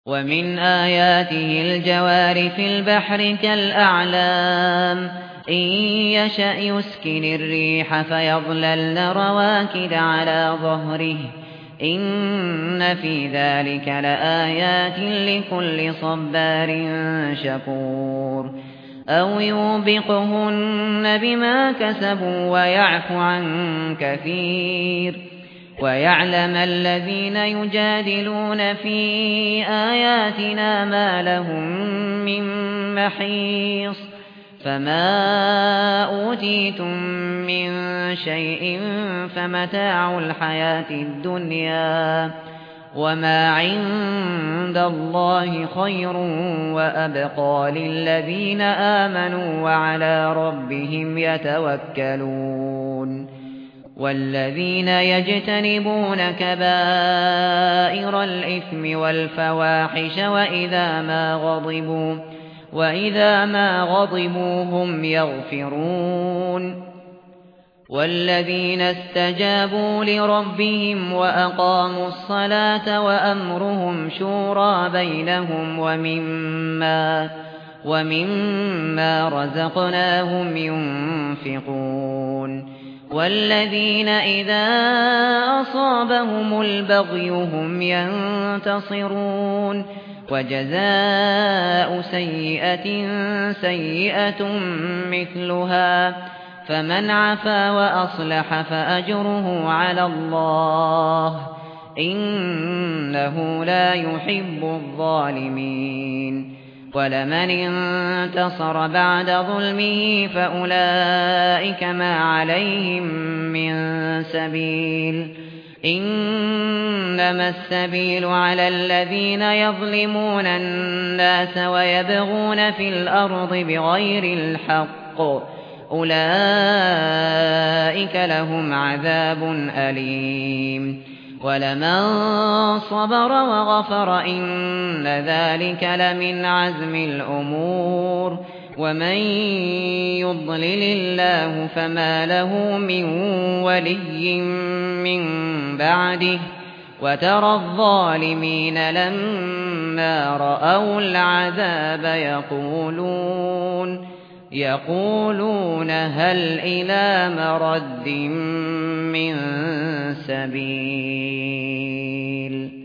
ومن آياته الجوار في البحر كالأعلام إن يشأ يسكن الريح فيظللن رواكد على ظهره إن في ذلك لآيات لكل صبار شكور أو يوبقهن بما كسبوا ويعفو عن كثير ويعلم الذين يجادلون في آياتنا ما لهم من محيص فما أوتيتم من شيء فمتاع الحياة الدنيا وما عند الله خير وأبقى للذين آمنوا وعلى ربهم يتوكلون والذين يجتنبون كبائر الإثم والفواحش وإذا ما غضبوا هم يغفرون والذين استجابوا لربهم وأقاموا الصلاة وأمرهم شورى بينهم ومما رزقناهم ينفقون والذين إذا أصابهم البغي هم ينتصرون وجزاء سيئة سيئة مثلها فمن عفا وأصلح فأجره على الله إنه لا يحب الظالمين ولمن انتصر بعد ظلمه فأولئك ما عليهم من سبيل إنما السبيل على الذين يظلمون الناس ويبغون في الأرض بغير الحق أولئك لهم عذاب أليم ولمن صبر وغفر إن ذلك لمن عزم الأمور ومن يضلل الله فما له من ولي من بعده وترى الظالمين لما رأوا العذاب يقولون هل إلى مرد من سبيل